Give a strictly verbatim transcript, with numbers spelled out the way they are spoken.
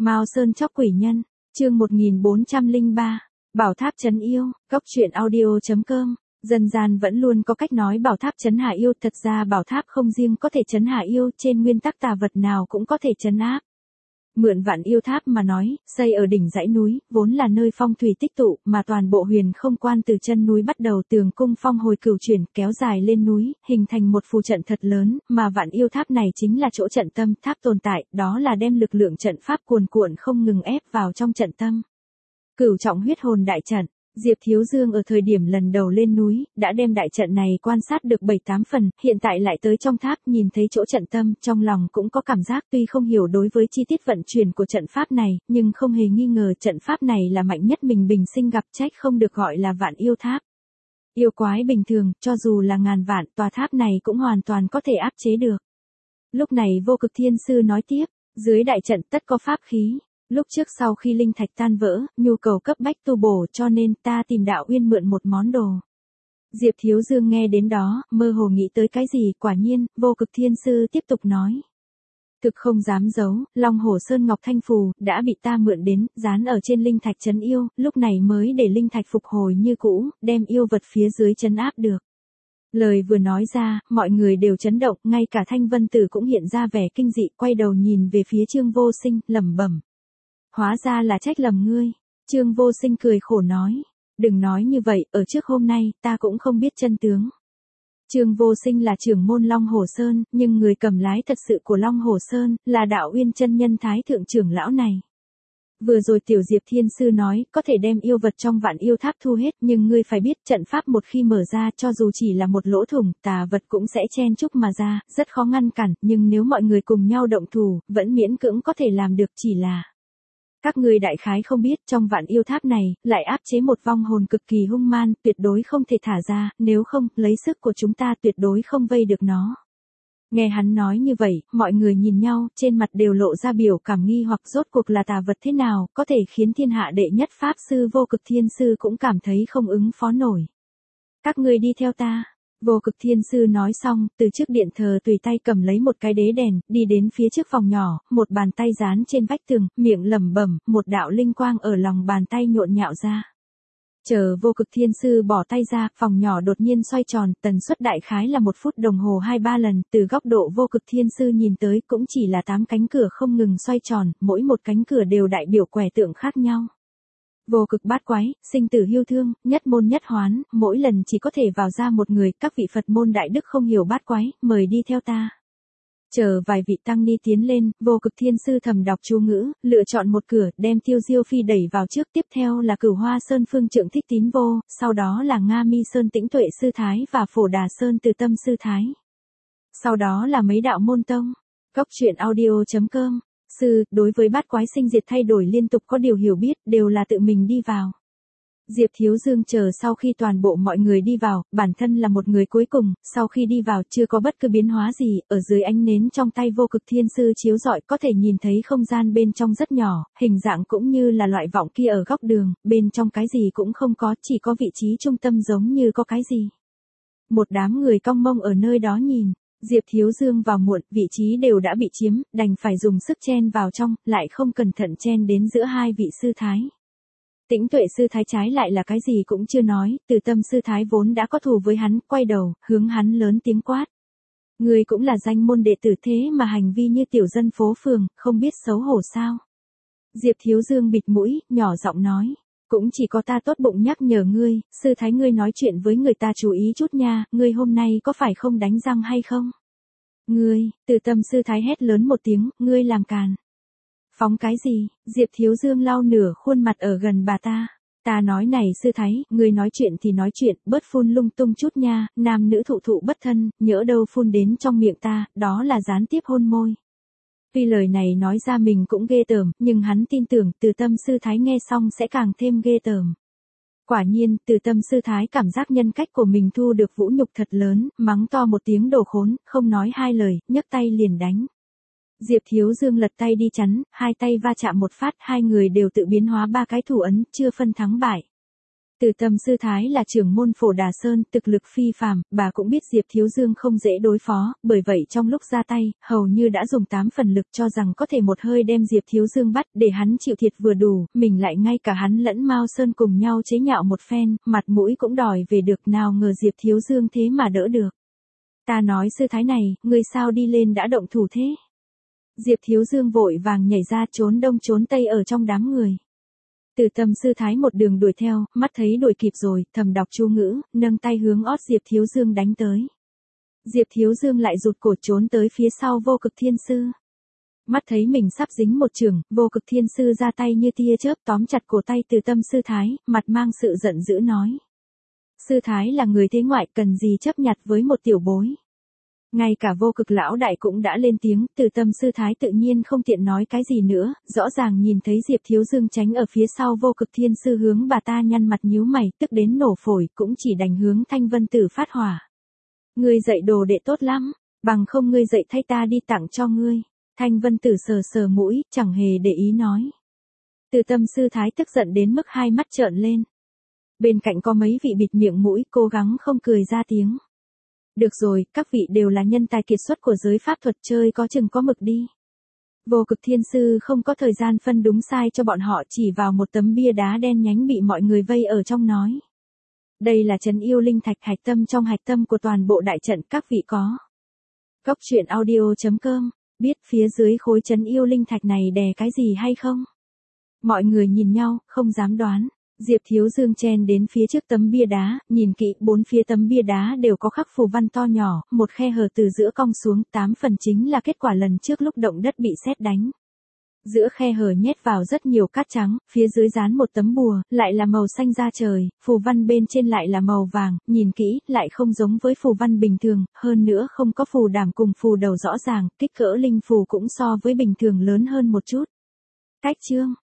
Mao Sơn chóc quỷ nhân, chương một nghìn bốn trăm lẻ ba, Bảo Tháp trấn yêu, góc truyện audio chấm com. Dân gian vẫn luôn có cách nói Bảo Tháp trấn hạ yêu, thật ra Bảo Tháp không riêng có thể trấn hạ yêu, trên nguyên tắc tà vật nào cũng có thể trấn áp. Mượn Vạn Yêu Tháp mà nói, xây ở đỉnh dãy núi, vốn là nơi phong thủy tích tụ, mà toàn bộ huyền không quan từ chân núi bắt đầu tường cung phong hồi cửu chuyển, kéo dài lên núi, hình thành một phù trận thật lớn, mà Vạn Yêu Tháp này chính là chỗ trận tâm tháp tồn tại, đó là đem lực lượng trận pháp cuồn cuộn không ngừng ép vào trong trận tâm. Cửu trọng huyết hồn đại trận. Diệp Thiếu Dương ở thời điểm lần đầu lên núi, đã đem đại trận này quan sát được bảy tám phần, hiện tại lại tới trong tháp nhìn thấy chỗ trận tâm, trong lòng cũng có cảm giác tuy không hiểu đối với chi tiết vận chuyển của trận pháp này, nhưng không hề nghi ngờ trận pháp này là mạnh nhất mình bình sinh gặp, trách không được gọi là Vạn Yêu Tháp. Yêu quái bình thường, cho dù là ngàn vạn, tòa tháp này cũng hoàn toàn có thể áp chế được. Lúc này Vô Cực Thiên Sư nói tiếp, dưới đại trận tất có pháp khí. Lúc trước sau khi linh thạch tan vỡ, nhu cầu cấp bách tu bổ cho nên ta tìm Đạo Uyên mượn một món đồ. Diệp Thiếu Dương nghe đến đó, mơ hồ nghĩ tới cái gì, quả nhiên, Vô Cực Thiên Sư tiếp tục nói. Thực không dám giấu, Long Hổ Sơn Ngọc Thanh Phù, đã bị ta mượn đến, dán ở trên linh thạch trấn yêu, lúc này mới để linh thạch phục hồi như cũ, đem yêu vật phía dưới trấn áp được. Lời vừa nói ra, mọi người đều chấn động, ngay cả Thanh Vân Tử cũng hiện ra vẻ kinh dị, quay đầu nhìn về phía Trương Vô Sinh, lẩm bẩm. Hóa ra là trách lầm ngươi. Trương Vô Sinh cười khổ nói. Đừng nói như vậy, ở trước hôm nay, ta cũng không biết chân tướng. Trương Vô Sinh là trưởng môn Long Hổ Sơn, nhưng người cầm lái thật sự của Long Hổ Sơn, là Đạo Uyên chân nhân Thái Thượng trưởng lão này. Vừa rồi Tiểu Diệp Thiên Sư nói, có thể đem yêu vật trong Vạn Yêu Tháp thu hết, nhưng ngươi phải biết trận pháp một khi mở ra cho dù chỉ là một lỗ thủng, tà vật cũng sẽ chen chúc mà ra, rất khó ngăn cản, nhưng nếu mọi người cùng nhau động thủ, vẫn miễn cưỡng có thể làm được, chỉ là... Các ngươi đại khái không biết trong Vạn Yêu Tháp này, lại áp chế một vong hồn cực kỳ hung man, tuyệt đối không thể thả ra, nếu không, lấy sức của chúng ta tuyệt đối không vây được nó. Nghe hắn nói như vậy, mọi người nhìn nhau, trên mặt đều lộ ra biểu cảm nghi hoặc rốt cuộc là tà vật thế nào, có thể khiến thiên hạ đệ nhất Pháp Sư Vô Cực Thiên Sư cũng cảm thấy không ứng phó nổi. Các ngươi đi theo ta. Vô Cực Thiên Sư nói xong, từ trước điện thờ tùy tay cầm lấy một cái đế đèn, đi đến phía trước phòng nhỏ, một bàn tay dán trên vách tường, miệng lẩm bẩm, một đạo linh quang ở lòng bàn tay nhộn nhạo ra. Chờ Vô Cực Thiên Sư bỏ tay ra, phòng nhỏ đột nhiên xoay tròn, tần suất đại khái là một phút đồng hồ hai ba lần, từ góc độ Vô Cực Thiên Sư nhìn tới cũng chỉ là tám cánh cửa không ngừng xoay tròn, mỗi một cánh cửa đều đại biểu quẻ tượng khác nhau. Vô cực bát quái, sinh tử hiu thương, nhất môn nhất hoán, mỗi lần chỉ có thể vào ra một người, các vị Phật môn đại đức không hiểu bát quái, mời đi theo ta. Chờ vài vị tăng ni tiến lên, Vô Cực Thiên Sư thầm đọc chú ngữ, lựa chọn một cửa, đem Tiêu Diêu Phi đẩy vào trước, tiếp theo là Cửu Hoa Sơn Phương Trượng Thích Tín Vô, sau đó là Nga Mi Sơn Tĩnh Tuệ Sư Thái và Phổ Đà Sơn Từ Tâm Sư Thái. Sau đó là mấy đạo môn tông. Góc truyện audio chấm com. Sư, đối với bát quái sinh diệt thay đổi liên tục có điều hiểu biết, đều là tự mình đi vào. Diệp Thiếu Dương chờ sau khi toàn bộ mọi người đi vào, bản thân là một người cuối cùng, sau khi đi vào chưa có bất cứ biến hóa gì, ở dưới ánh nến trong tay Vô Cực Thiên Sư chiếu rọi có thể nhìn thấy không gian bên trong rất nhỏ, hình dạng cũng như là loại vọng kia ở góc đường, bên trong cái gì cũng không có, chỉ có vị trí trung tâm giống như có cái gì. Một đám người cong mông ở nơi đó nhìn. Diệp Thiếu Dương vào muộn, vị trí đều đã bị chiếm, đành phải dùng sức chen vào trong, lại không cẩn thận chen đến giữa hai vị sư thái. Tĩnh Tuệ Sư Thái trái lại là cái gì cũng chưa nói, Từ Tâm Sư Thái vốn đã có thù với hắn, quay đầu, hướng hắn lớn tiếng quát. Ngươi cũng là danh môn đệ tử thế mà hành vi như tiểu dân phố phường, không biết xấu hổ sao. Diệp Thiếu Dương bịt mũi, nhỏ giọng nói. Cũng chỉ có ta tốt bụng nhắc nhở ngươi, Sư Thái ngươi nói chuyện với người ta chú ý chút nha, ngươi hôm nay có phải không đánh răng hay không? Ngươi, Từ Tâm Sư Thái hét lớn một tiếng, ngươi làm càn. Phóng cái gì? Diệp Thiếu Dương lau nửa khuôn mặt ở gần bà ta. Ta nói này Sư Thái, ngươi nói chuyện thì nói chuyện, bớt phun lung tung chút nha, nam nữ thụ thụ bất thân, nhỡ đâu phun đến trong miệng ta, đó là gián tiếp hôn môi. Tuy lời này nói ra mình cũng ghê tởm, nhưng hắn tin tưởng Từ Tâm Sư Thái nghe xong sẽ càng thêm ghê tởm. Quả nhiên, Từ Tâm Sư Thái cảm giác nhân cách của mình thu được vũ nhục thật lớn, mắng to một tiếng đồ khốn, không nói hai lời, nhấc tay liền đánh. Diệp Thiếu Dương lật tay đi chắn, hai tay va chạm một phát, hai người đều tự biến hóa ba cái thủ ấn, chưa phân thắng bại. Từ Tâm sư thái là trưởng môn Phổ Đà Sơn, thực lực phi phàm, bà cũng biết Diệp Thiếu Dương không dễ đối phó, bởi vậy trong lúc ra tay, hầu như đã dùng tám phần lực cho rằng có thể một hơi đem Diệp Thiếu Dương bắt, để hắn chịu thiệt vừa đủ, mình lại ngay cả hắn lẫn Mao Sơn cùng nhau chế nhạo một phen, mặt mũi cũng đòi về được, nào ngờ Diệp Thiếu Dương thế mà đỡ được. Ta nói sư thái này, người sao đi lên đã động thủ thế? Diệp Thiếu Dương vội vàng nhảy ra trốn đông trốn tây ở trong đám người. Từ Tâm sư thái một đường đuổi theo, mắt thấy đuổi kịp rồi, thầm đọc chú ngữ, nâng tay hướng ót Diệp Thiếu Dương đánh tới. Diệp Thiếu Dương lại rụt cổ trốn tới phía sau Vô Cực Thiên Sư. Mắt thấy mình sắp dính một chưởng, Vô Cực Thiên Sư ra tay như tia chớp tóm chặt cổ tay Từ Tâm sư thái, mặt mang sự giận dữ nói. Sư thái là người thế ngoại, cần gì chấp nhặt với một tiểu bối. Ngay cả Vô Cực lão đại cũng đã lên tiếng, Từ Tâm sư thái tự nhiên không tiện nói cái gì nữa, rõ ràng nhìn thấy Diệp Thiếu Dương tránh ở phía sau Vô Cực Thiên Sư hướng bà ta nhăn mặt nhíu mày, tức đến nổ phổi, cũng chỉ đành hướng Thanh Vân Tử phát hỏa. Ngươi dạy đồ đệ tốt lắm, bằng không ngươi dạy thay ta đi tặng cho ngươi. Thanh Vân Tử sờ sờ mũi, chẳng hề để ý nói. Từ Tâm sư thái tức giận đến mức hai mắt trợn lên. Bên cạnh có mấy vị bịt miệng mũi, cố gắng không cười ra tiếng. Được rồi, các vị đều là nhân tài kiệt xuất của giới pháp thuật, chơi có chừng có mực đi. Vô Cực Thiên Sư không có thời gian phân đúng sai cho bọn họ, chỉ vào một tấm bia đá đen nhánh bị mọi người vây ở trong nói. Đây là trấn yêu linh thạch, hạch tâm trong hạch tâm của toàn bộ đại trận, các vị có. Góc truyện audio chấm com, biết phía dưới khối trấn yêu linh thạch này đè cái gì hay không? Mọi người nhìn nhau, không dám đoán. Diệp Thiếu Dương chen đến phía trước tấm bia đá, nhìn kỹ, bốn phía tấm bia đá đều có khắc phù văn to nhỏ, một khe hở từ giữa cong xuống, tám phần chính là kết quả lần trước lúc động đất bị sét đánh. Giữa khe hở nhét vào rất nhiều cát trắng, phía dưới dán một tấm bùa, lại là màu xanh da trời, phù văn bên trên lại là màu vàng, nhìn kỹ, lại không giống với phù văn bình thường, hơn nữa không có phù đảm cùng phù đầu rõ ràng, kích cỡ linh phù cũng so với bình thường lớn hơn một chút. Cách chương